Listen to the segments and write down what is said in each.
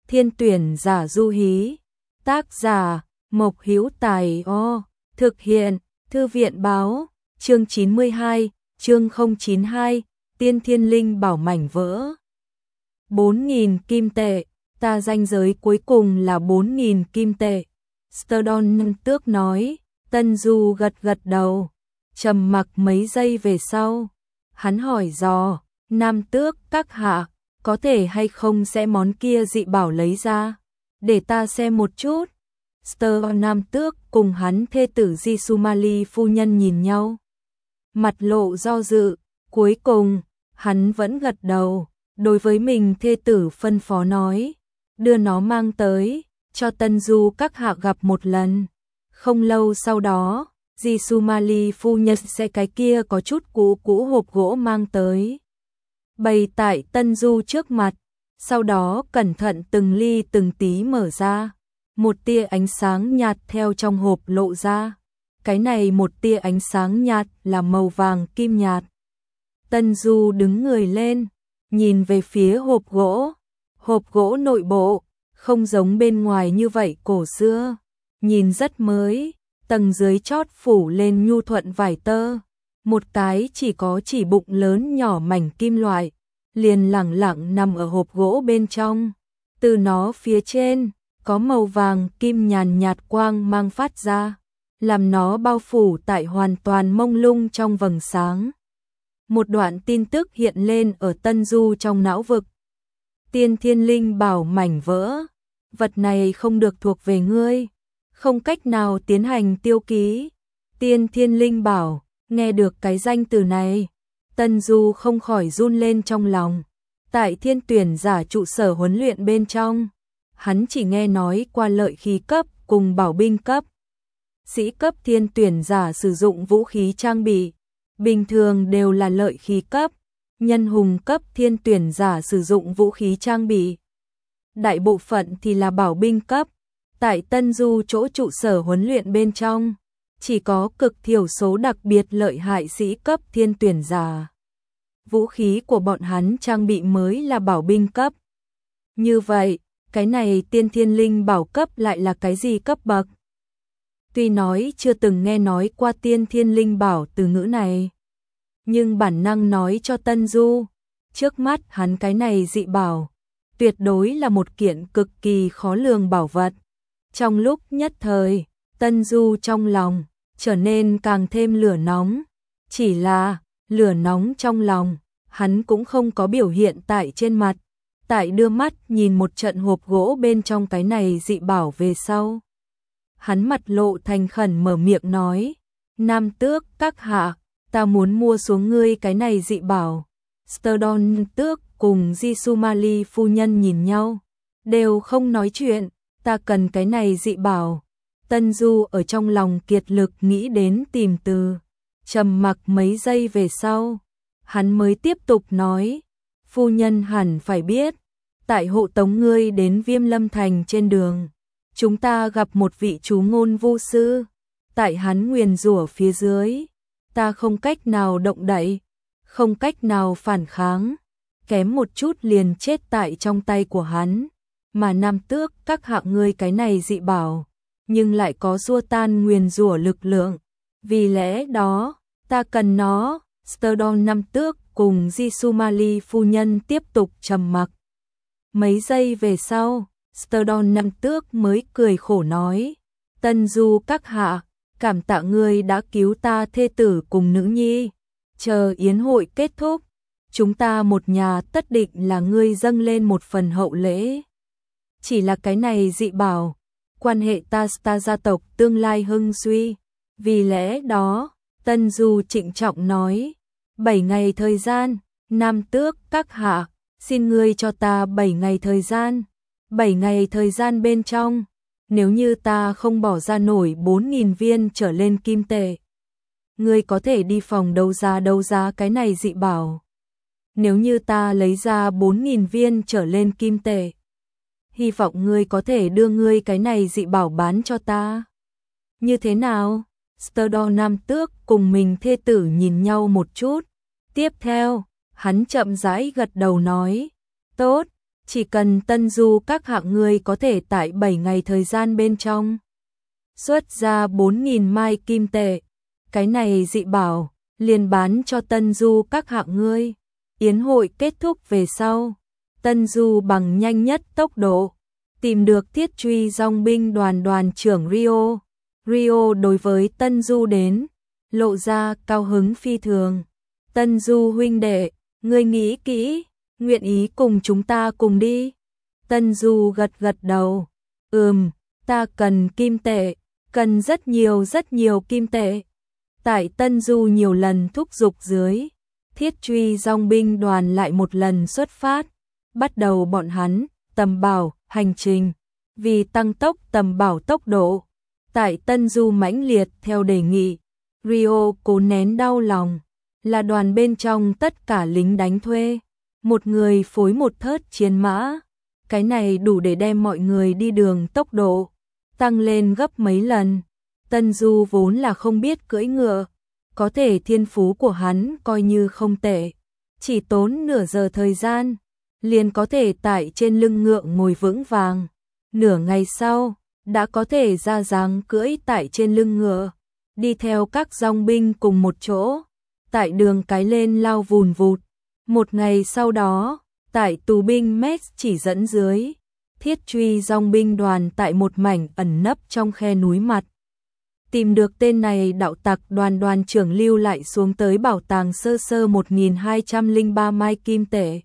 Thiên tuyển giả du hí. Tác giả Mộc Hữu Tài. Thực hiện Thư viện báo. Chương 92, chương 092, Tiên Thiên Linh Bảo mảnh vỡ. 4.000 kim tệ, ta ranh giới cuối cùng là 4.000 kim tệ. Sterdon Tước nói. Tân Du gật gật đầu, trầm mặc mấy giây về sau. Hắn hỏi dò, Nam Tước các hạ, có thể hay không sẽ món kia dị bảo lấy ra, để ta xem một chút. Sterdon Nam Tước cùng hắn thê tử Jisumali phu nhân nhìn nhau, mặt lộ do dự, cuối cùng, hắn vẫn gật đầu, đối với mình thê tử phân phó nói, đưa nó mang tới, cho Tân Du các hạ gặp một lần. Không lâu sau đó, Jisumali phu nhân sẽ cái kia có chút cũ hộp gỗ mang tới, bày tại Tân Du trước mặt, sau đó cẩn thận từng ly từng tí mở ra, một tia ánh sáng nhạt theo trong hộp lộ ra. Cái này một tia ánh sáng nhạt là màu vàng kim nhạt. Tân Du đứng người lên, nhìn về phía hộp gỗ nội bộ, không giống bên ngoài như vậy cổ xưa, nhìn rất mới, tầng dưới chót phủ lên nhu thuận vải tơ, một cái chỉ có chỉ bụng lớn nhỏ mảnh kim loại, liền lẳng lặng nằm ở hộp gỗ bên trong, từ nó phía trên, có màu vàng kim nhàn nhạt quang mang phát ra, làm nó bao phủ tại hoàn toàn mông lung trong vầng sáng. Một đoạn tin tức hiện lên ở Tân Du trong não vực. Tiên Thiên Linh Bảo mảnh vỡ, vật này không được thuộc về ngươi, không cách nào tiến hành tiêu ký. Tiên Thiên Linh Bảo, nghe được cái danh từ này, Tân Du không khỏi run lên trong lòng. Tại Thiên tuyển giả trụ sở huấn luyện bên trong, hắn chỉ nghe nói qua lợi khí cấp cùng bảo binh cấp. Sĩ cấp thiên tuyển giả sử dụng vũ khí trang bị, bình thường đều là lợi khí cấp, nhân hùng cấp thiên tuyển giả sử dụng vũ khí trang bị, đại bộ phận thì là bảo binh cấp. Tại Tân Du chỗ trụ sở huấn luyện bên trong, chỉ có cực thiểu số đặc biệt lợi hại sĩ cấp thiên tuyển giả. Vũ khí của bọn hắn trang bị mới là bảo binh cấp. Như vậy, cái này Tiên Thiên Linh Bảo cấp lại là cái gì cấp bậc? Tuy nói chưa từng nghe nói qua Tiên Thiên Linh Bảo từ ngữ này, nhưng bản năng nói cho Tân Du, trước mắt hắn cái này dị bảo, tuyệt đối là một kiện cực kỳ khó lường bảo vật. Trong lúc nhất thời, Tân Du trong lòng trở nên càng thêm lửa nóng, chỉ là lửa nóng trong lòng, hắn cũng không có biểu hiện tại trên mặt. Tại đưa mắt nhìn một trận hộp gỗ bên trong cái này dị bảo về sau, hắn mặt lộ thành khẩn mở miệng nói, Nam Tước các hạ, ta muốn mua xuống ngươi cái này dị bảo. Sterdon Tước cùng Jisumali phu nhân nhìn nhau, đều không nói chuyện. Ta cần cái này dị bảo. Tân Du ở trong lòng kiệt lực nghĩ đến tìm từ, trầm mặc mấy giây về sau, hắn mới tiếp tục nói, phu nhân hẳn phải biết, tại hộ tống ngươi đến Viêm Lâm Thành trên đường, chúng ta gặp một vị chú ngôn vu sư, tại hắn nguyền rủa phía dưới, ta không cách nào động đậy, không cách nào phản kháng, kém một chút liền chết tại trong tay của hắn. Mà Nam Tước các hạ ngươi cái này dị bảo, nhưng lại có xua tan nguyền rủa lực lượng, vì lẽ đó, ta cần nó. Sterdon Nam Tước cùng Jisumali phu nhân tiếp tục trầm mặc. Mấy giây về sau, Sterdon Nam Tước mới cười khổ nói, Tân Du các hạ, cảm tạ ngươi đã cứu ta thê tử cùng nữ nhi, chờ yến hội kết thúc, chúng ta một nhà tất định là ngươi dâng lên một phần hậu lễ. Chỉ là cái này dị bảo, quan hệ ta gia tộc tương lai hưng suy, vì lẽ đó, Tân Du trịnh trọng nói, 7 ngày thời gian, Nam Tước các hạ, xin ngươi cho ta 7 ngày thời gian, 7 ngày thời gian bên trong, nếu như ta không bỏ ra nổi 4.000 viên trở lên kim tệ, ngươi có thể đi phòng đấu giá cái này dị bảo. Nếu như ta lấy ra 4.000 viên trở lên kim tệ, hy vọng ngươi có thể đưa ngươi cái này dị bảo bán cho ta. Như thế nào? Sterdon Nam Tước cùng mình thê tử nhìn nhau một chút. Tiếp theo, hắn chậm rãi gật đầu nói, tốt, Chỉ cần Tân Du các hạng ngươi có thể tại 7 ngày thời gian bên trong xuất ra 4.000 mai kim tệ. Cái này dị bảo, liền bán cho Tân Du các hạng ngươi. Yến hội kết thúc về sau, Tân Du bằng nhanh nhất tốc độ tìm được Thiết Truy Dòng binh đoàn trưởng Rio. Rio đối với Tân Du đến, lộ ra cao hứng phi thường. Tân Du huynh đệ, ngươi nghĩ kỹ, nguyện ý cùng chúng ta cùng đi. Tân Du gật đầu. Ta cần kim tệ, cần rất nhiều kim tệ. Tại Tân Du nhiều lần thúc giục dưới, Thiết Truy Dòng binh đoàn lại một lần xuất phát, bắt đầu bọn hắn tầm bảo hành trình. Vì tăng tốc tầm bảo tốc độ, tại Tân Du mãnh liệt theo đề nghị, Rio cố nén đau lòng, là đoàn bên trong tất cả lính đánh thuê, một người phối một thớt chiến mã, cái này đủ để đem mọi người đi đường tốc độ tăng lên gấp mấy lần. Tân Du vốn là không biết cưỡi ngựa, có thể thiên phú của hắn coi như không tệ, chỉ tốn nửa giờ thời gian, liền có thể tại trên lưng ngựa ngồi vững vàng. Nửa ngày sau, đã có thể ra dáng cưỡi tại trên lưng ngựa, đi theo các dòng binh cùng một chỗ, tại đường cái lên lao vùn vụt. Một ngày sau đó, tại tù binh Metz chỉ dẫn dưới, Thiết Truy Dòng binh đoàn tại một mảnh ẩn nấp trong khe núi mặt. Tìm được tên này đạo tặc đoàn trưởng lưu lại xuống tới bảo tàng sơ 1203 mai kim tệ.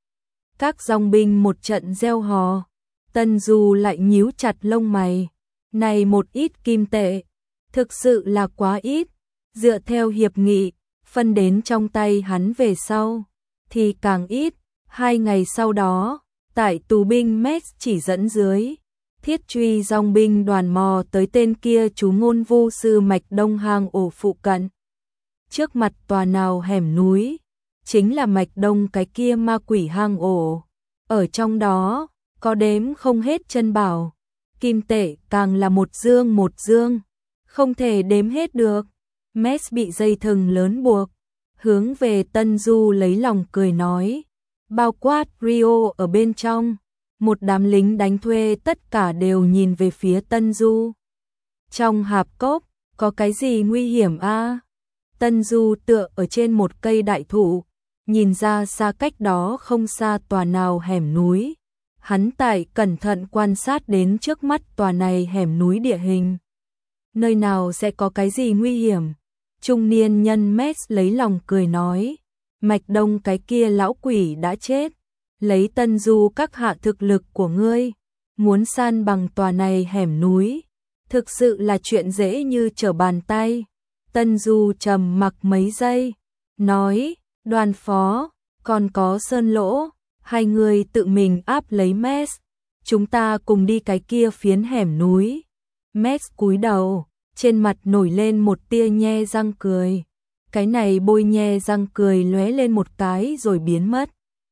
Các dòng binh một trận reo hò, Tân Du lại nhíu chặt lông mày. Này một ít kim tệ, thực sự là quá ít, dựa theo hiệp nghị, phân đến trong tay hắn về sau, thì càng ít. 2 ngày sau đó, tại tù binh Metz chỉ dẫn dưới, Thiết Truy Dòng binh đoàn mò tới tên kia chú ngôn vô sư Mạch Đông hang ổ phụ cận. Trước mặt tòa nào hẻm núi, chính là Mạch Đông cái kia ma quỷ hang ổ. Ở trong đó, có đếm không hết chân bảo, kim tệ càng là một dương, không thể đếm hết được. Metz bị dây thừng lớn buộc, hướng về Tân Du lấy lòng cười nói, bao quát Rio ở bên trong. Một đám lính đánh thuê tất cả đều nhìn về phía Tân Du. Trong hạp cốc, có cái gì nguy hiểm a? Tân Du tựa ở trên một cây đại thụ, nhìn ra xa cách đó không xa tòa nào hẻm núi. Hắn tại cẩn thận quan sát đến trước mắt tòa này hẻm núi địa hình. Nơi nào sẽ có cái gì nguy hiểm? Trung niên nhân Metz lấy lòng cười nói, Mạch Đông cái kia lão quỷ đã chết. Lấy Tân Du các hạ thực lực của ngươi, muốn san bằng tòa này hẻm núi, thực sự là chuyện dễ như trở bàn tay. Tân Du trầm mặc mấy giây, nói, đoàn phó, còn có Sơn Lỗ, hai người tự mình áp lấy Metz, chúng ta cùng đi cái kia phiến hẻm núi. Metz cúi đầu, trên mặt nổi lên một tia nhe răng cười, cái này bôi nhe răng cười lóe lên một cái rồi biến mất.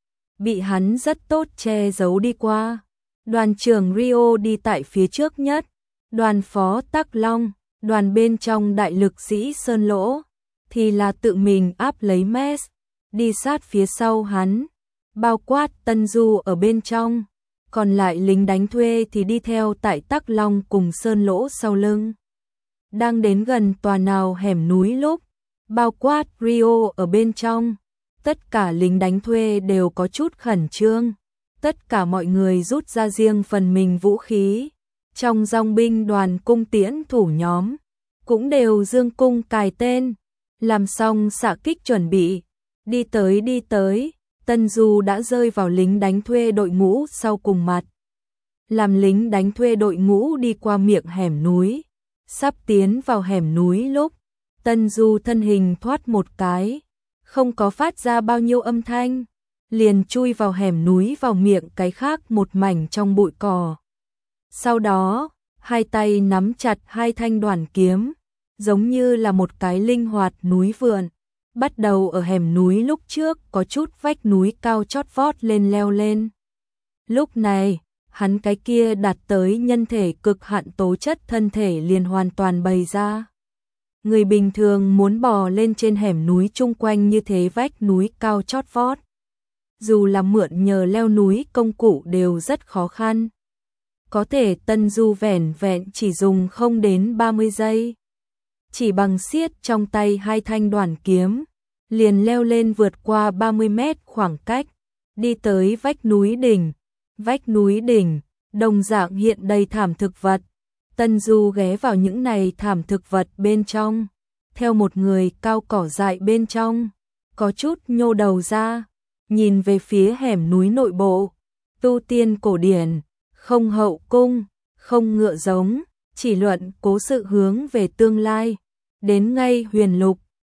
Bị hắn rất tốt che giấu đi qua. Đoàn trưởng Rio đi tại phía trước nhất, đoàn phó Tắc Long, đoàn bên trong đại lực sĩ Sơn Lỗ, thì là tự mình áp lấy Metz, đi sát phía sau hắn, bao quát Tân Du ở bên trong, còn lại lính đánh thuê thì đi theo tại Tắc Long cùng Sơn Lỗ sau lưng. Đang đến gần tòa nào hẻm núi lúc, bao quát Rio ở bên trong, tất cả lính đánh thuê đều có chút khẩn trương, tất cả mọi người rút ra riêng phần mình vũ khí. Trong dòng binh đoàn cung tiễn thủ nhóm, cũng đều dương cung cài tên, làm xong xạ kích chuẩn bị. Đi tới, Tân Du đã rơi vào lính đánh thuê đội ngũ sau cùng mặt. Làm lính đánh thuê đội ngũ đi qua miệng hẻm núi, sắp tiến vào hẻm núi lúc, Tân Du thân hình thoát một cái, không có phát ra bao nhiêu âm thanh, liền chui vào hẻm núi vào miệng cái khác một mảnh trong bụi cỏ. Sau đó, hai tay nắm chặt hai thanh đoàn kiếm, giống như là một cái linh hoạt núi vượn, bắt đầu ở hẻm núi lúc trước có chút vách núi cao chót vót lên leo lên. Lúc này, hắn cái kia đạt tới nhân thể cực hạn tố chất thân thể liền hoàn toàn bày ra. Người bình thường muốn bò lên trên hẻm núi chung quanh như thế vách núi cao chót vót, dù là mượn nhờ leo núi công cụ đều rất khó khăn. Có thể Tân Du vẻn vẹn chỉ dùng không đến 30 giây. Chỉ bằng siết trong tay hai thanh đoản kiếm, liền leo lên vượt qua 30 mét khoảng cách, đi tới vách núi đỉnh. Vách núi đỉnh, đồng dạng hiện đầy thảm thực vật. Tân Du ghé vào những này thảm thực vật bên trong, theo một người cao cỏ dại bên trong, có chút nhô đầu ra, nhìn về phía hẻm núi nội bộ. Tu tiên cổ điển, không hậu cung, không ngựa giống, chỉ luận cố sự hướng về tương lai. Đến ngay huyền lục,